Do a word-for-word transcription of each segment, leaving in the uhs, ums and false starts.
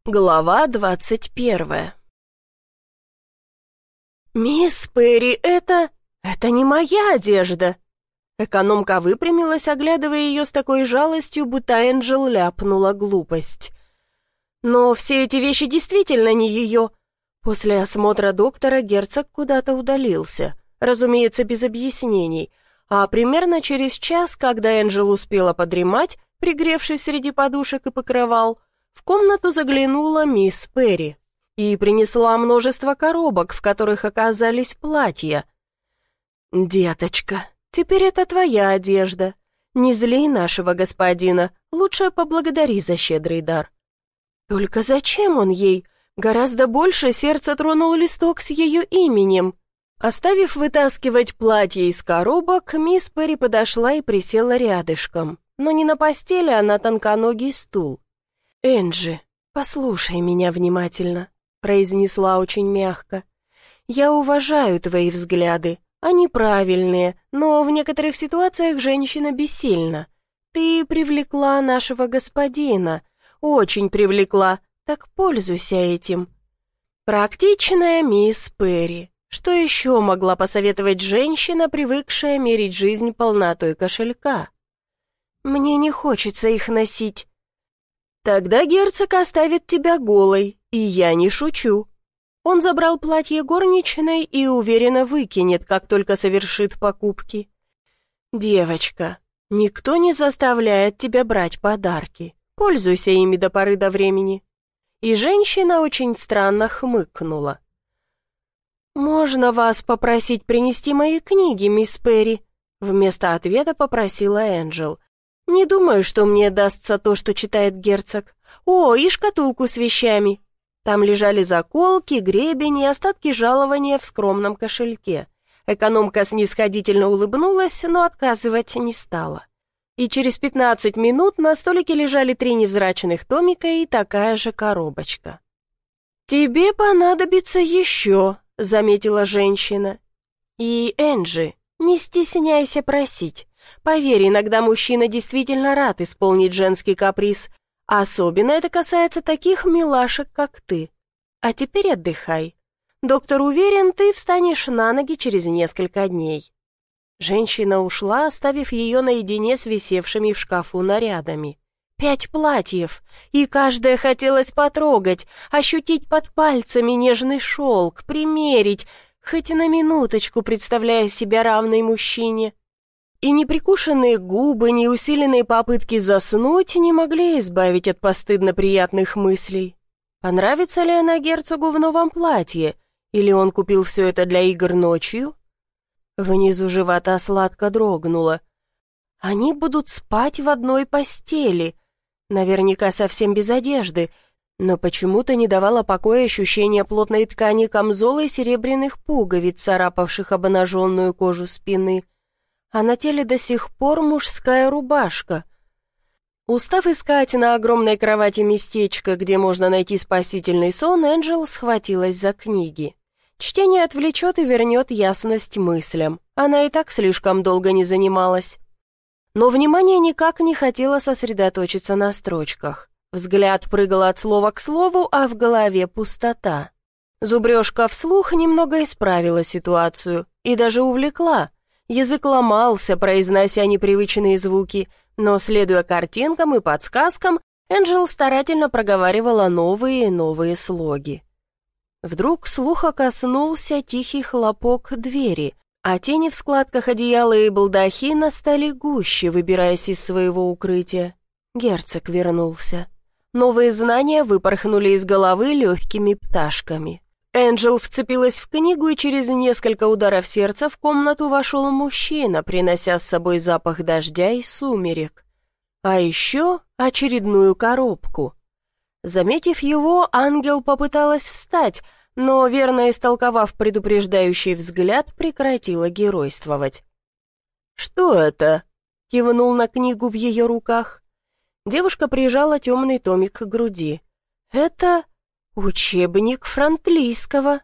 Глава двадцать первая. «Мисс Перри, это... это не моя одежда!» Экономка выпрямилась, оглядывая ее с такой жалостью, будто Энджел ляпнула глупость. «Но все эти вещи действительно не ее!» После осмотра доктора герцог куда-то удалился, разумеется, без объяснений, а примерно через час, когда Энджел успела подремать, пригревшись среди подушек и покрывал, в комнату заглянула мисс Перри и принесла множество коробок, в которых оказались платья. «Деточка, теперь это твоя одежда. Не зли нашего господина, лучше поблагодари за щедрый дар». Только зачем он ей? Гораздо больше сердце тронул листок с ее именем. Оставив вытаскивать платье из коробок, мисс Перри подошла и присела рядышком, но не на постели, а на тонконогий стул. «Энджи, послушай меня внимательно», — произнесла очень мягко. «Я уважаю твои взгляды, они правильные, но в некоторых ситуациях женщина бессильна. Ты привлекла нашего господина, очень привлекла, так пользуйся этим». Практичная мисс Перри. Что еще могла посоветовать женщина, привыкшая мерить жизнь полнотой кошелька? «Мне не хочется их носить». «Тогда герцог оставит тебя голой, и я не шучу». Он забрал платье горничной и уверенно выкинет, как только совершит покупки. «Девочка, никто не заставляет тебя брать подарки. Пользуйся ими до поры до времени». И женщина очень странно хмыкнула. «Можно вас попросить принести мои книги, мисс Перри?» Вместо ответа попросила Энджел. «Не думаю, что мне дастся то, что читает герцог. О, и шкатулку с вещами». Там лежали заколки, гребень и остатки жалования в скромном кошельке. Экономка снисходительно улыбнулась, но отказывать не стала. И через пятнадцать минут на столике лежали три невзрачных томика и такая же коробочка. «Тебе понадобится еще», — заметила женщина. «И, Энджи, не стесняйся просить. Поверь, иногда мужчина действительно рад исполнить женский каприз. Особенно это касается таких милашек, как ты. А теперь отдыхай. Доктор уверен, ты встанешь на ноги через несколько дней». Женщина ушла, оставив ее наедине с висевшими в шкафу нарядами. Пять платьев, и каждое хотелось потрогать, ощутить под пальцами нежный шелк, примерить, хоть и на минуточку представляя себя равной мужчине. И неприкушенные губы, ни усиленные попытки заснуть не могли избавить от постыдно приятных мыслей. Понравится ли она герцогу в новом платье, или он купил все это для игр ночью? Внизу живота сладко дрогнуло. Они будут спать в одной постели, наверняка совсем без одежды, но почему-то не давало покоя ощущение плотной ткани камзола и серебряных пуговиц, царапавших обнаженную кожу спины. А на теле до сих пор мужская рубашка. Устав искать на огромной кровати местечко, где можно найти спасительный сон, Энджел схватилась за книги. Чтение отвлечет и вернет ясность мыслям. Она и так слишком долго не занималась. Но внимание никак не хотело сосредоточиться на строчках. Взгляд прыгал от слова к слову, а в голове пустота. Зубрежка вслух немного исправила ситуацию и даже увлекла. Язык ломался, произнося непривычные звуки, но, следуя картинкам и подсказкам, Энджел старательно проговаривала новые и новые слоги. Вдруг слуха коснулся тихий хлопок двери, а тени в складках одеяла и балдахина стали гуще, выбираясь из своего укрытия. Герцог вернулся. Новые знания выпорхнули из головы легкими пташками. Энджел вцепилась в книгу, и через несколько ударов сердца в комнату вошел мужчина, принося с собой запах дождя и сумерек. А еще очередную коробку. Заметив его, ангел попыталась встать, но, верно истолковав предупреждающий взгляд, прекратила геройствовать. «Что это?» — кивнул на книгу в ее руках. Девушка прижала темный томик к груди. «Это учебник франтлийского».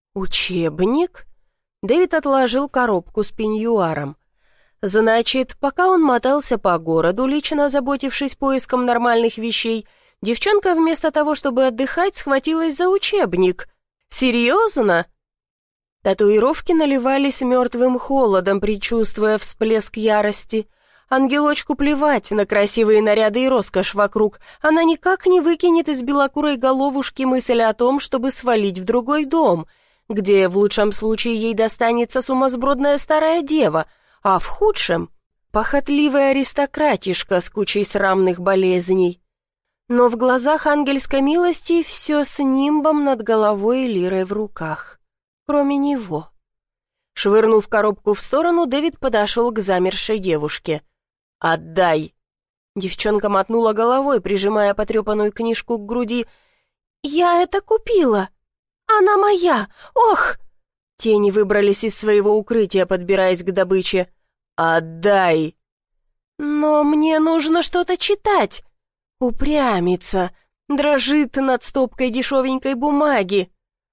«Учебник?» Дэвид отложил коробку с пеньюаром. Значит, пока он мотался по городу, лично озаботившись поиском нормальных вещей, Девчонка вместо того, чтобы отдыхать, схватилась за учебник. «Серьезно?» Татуировки наливались мертвым холодом, предчувствуя всплеск ярости. Ангелочку плевать на красивые наряды и роскошь вокруг. Она никак не выкинет из белокурой головушки мысль о том, чтобы свалить в другой дом, где в лучшем случае ей достанется сумасбродная старая дева, а в худшем — похотливая аристократишка с кучей срамных болезней. Но в глазах ангельской милости все с нимбом над головой и лирой в руках. Кроме него. Швырнув коробку в сторону, Дэвид подошел к замершей девушке. «Отдай!» Девчонка мотнула головой, прижимая потрепанную книжку к груди. «Я это купила! Она моя! Ох!» Тени выбрались из своего укрытия, подбираясь к добыче. «Отдай!» «Но мне нужно что-то читать!» Упрямится, дрожит над стопкой дешевенькой бумаги.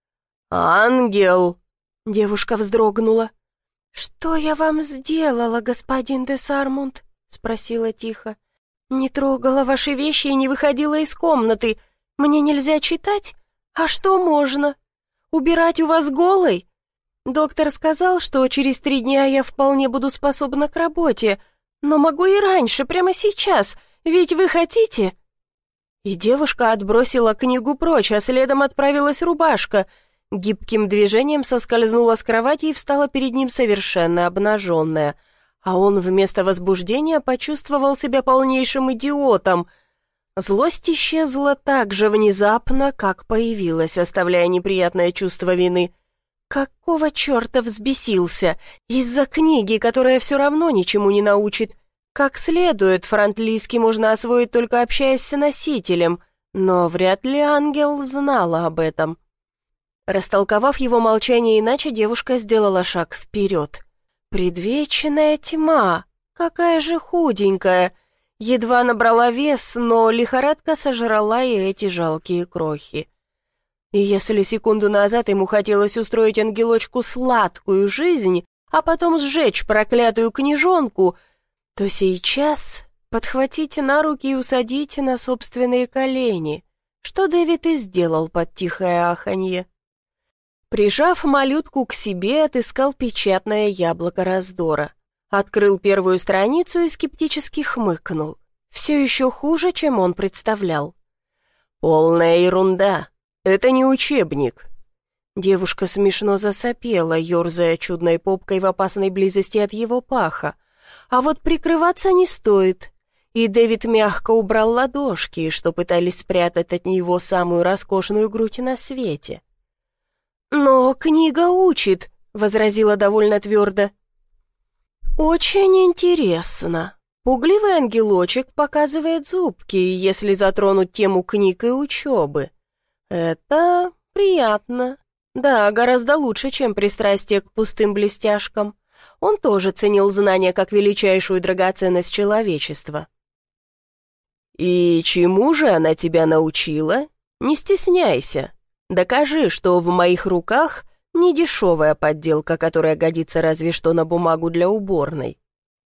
«Ангел!» Девушка вздрогнула. «Что я вам сделала, господин де Сармунд?» — спросила тихо. «Не трогала ваши вещи и не выходила из комнаты. Мне нельзя читать? А что можно? Убирать у вас голой? Доктор сказал, что через три дня я вполне буду способна к работе, но могу и раньше, прямо сейчас, ведь вы хотите?» И девушка отбросила книгу прочь, а следом отправилась рубашка. Гибким движением соскользнула с кровати и встала перед ним совершенно обнаженная. А он вместо возбуждения почувствовал себя полнейшим идиотом. Злость исчезла так же внезапно, как появилась, оставляя неприятное чувство вины. Какого черта взбесился? Из-за книги, которая все равно ничему не научит. Как следует, франтлийский можно освоить, только общаясь с носителем, но вряд ли ангел знала об этом. Растолковав его молчание иначе, девушка сделала шаг вперед. Предвечная тьма, какая же худенькая. Едва набрала вес, но лихорадка сожрала и эти жалкие крохи. И если секунду назад ему хотелось устроить ангелочку сладкую жизнь, а потом сжечь проклятую книжонку, то сейчас подхватите на руки и усадите на собственные колени, что Дэвид и сделал под тихое аханье. Прижав малютку к себе, отыскал печатное яблоко раздора. Открыл первую страницу и скептически хмыкнул. Все еще хуже, чем он представлял. «Полная ерунда. Это не учебник». Девушка смешно засопела, ерзая чудной попкой в опасной близости от его паха. А вот прикрываться не стоит. И Дэвид мягко убрал ладошки, что пытались спрятать от него самую роскошную грудь на свете. «Но книга учит», — возразила довольно твердо. «Очень интересно. Пугливый ангелочек показывает зубки, если затронуть тему книг и учебы. Это приятно. Да, гораздо лучше, чем пристрастие к пустым блестяшкам. Он тоже ценил знания как величайшую драгоценность человечества». «И чему же она тебя научила? Не стесняйся. Докажи, что в моих руках не дешевая подделка, которая годится разве что на бумагу для уборной».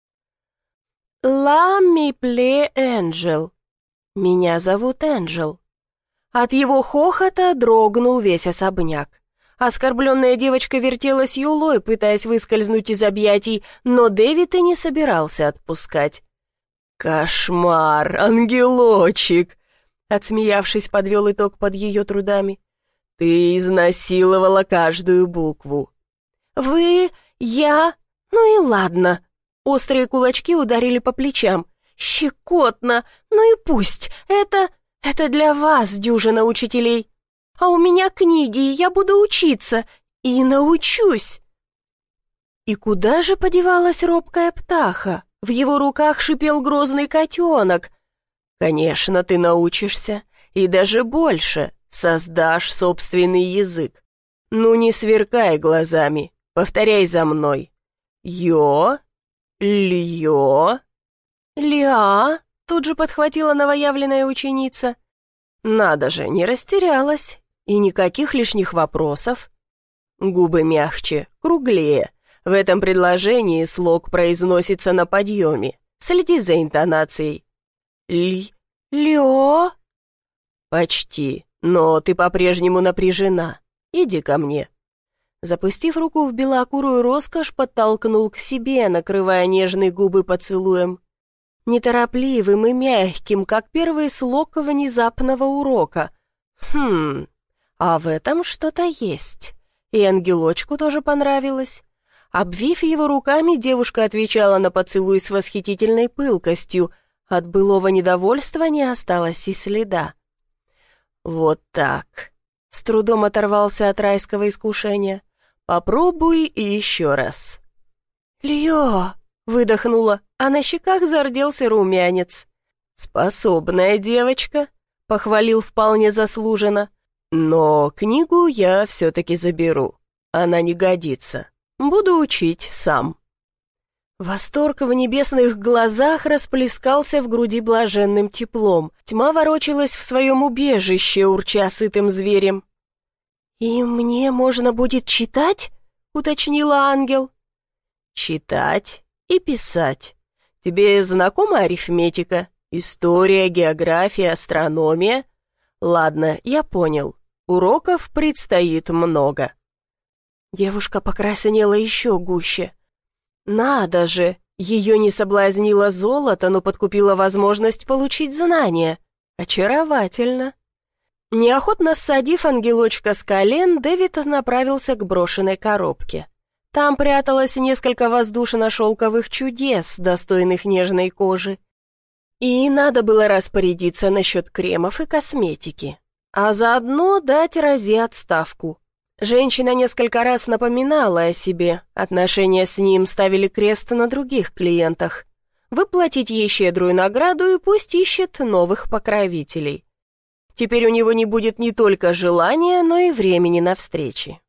«Ла ми пле Энджел. Меня зовут Энджел». От его хохота дрогнул весь особняк. Оскорбленная девочка вертелась юлой, пытаясь выскользнуть из объятий, но Дэвид и не собирался отпускать. «Кошмар, ангелочек!» Отсмеявшись, подвел итог под ее трудами. «Ты изнасиловала каждую букву». «Вы? Я? Ну и ладно». Острые кулачки ударили по плечам. «Щекотно! Ну и пусть! Это... это для вас, дюжина учителей. А у меня книги, и я буду учиться. И научусь». И куда же подевалась робкая птаха? В его руках шипел грозный котенок. «Конечно, ты научишься. И даже больше. Создашь собственный язык. Ну не сверкай глазами. Повторяй за мной. Йо, льё, ля», тут же подхватила новоявленная ученица. Надо же, не растерялась. И никаких лишних вопросов. Губы мягче, круглее. В этом предложении слог произносится на подъеме. Следи за интонацией. Ли, лё. «Почти, но ты по-прежнему напряжена. Иди ко мне». Запустив руку в белокурую роскошь, подтолкнул к себе, накрывая нежные губы поцелуем. Неторопливым и мягким, как первый слог внезапного урока. Хм, а в этом что-то есть. И ангелочку тоже понравилось. Обвив его руками, девушка отвечала на поцелуй с восхитительной пылкостью. От былого недовольства не осталось и следа. «Вот так». С трудом оторвался от райского искушения. «Попробуй и еще раз». «Льё!» — выдохнула, а на щеках зарделся румянец. «Способная девочка», — похвалил вполне заслуженно. «Но книгу я все-таки заберу. Она не годится. Буду учить сам». Восторг в небесных глазах расплескался в груди блаженным теплом. Тьма ворочалась в своем убежище, урча сытым зверем. «И мне можно будет читать?» — уточнила ангел. «Читать и писать. Тебе знакома арифметика, история, география, астрономия? Ладно, я понял. Уроков предстоит много». Девушка покраснела еще гуще. Надо же, ее не соблазнило золото, но подкупила возможность получить знания. Очаровательно. Неохотно ссадив ангелочка с колен, Дэвид направился к брошенной коробке. Там пряталось несколько воздушно-шелковых чудес, достойных нежной кожи. И надо было распорядиться насчет кремов и косметики, а заодно дать Розе отставку. Женщина несколько раз напоминала о себе, отношения с ним ставили крест на других клиентах. Выплатить ей щедрую награду и пусть ищет новых покровителей. Теперь у него не будет не только желания, но и времени на встречи.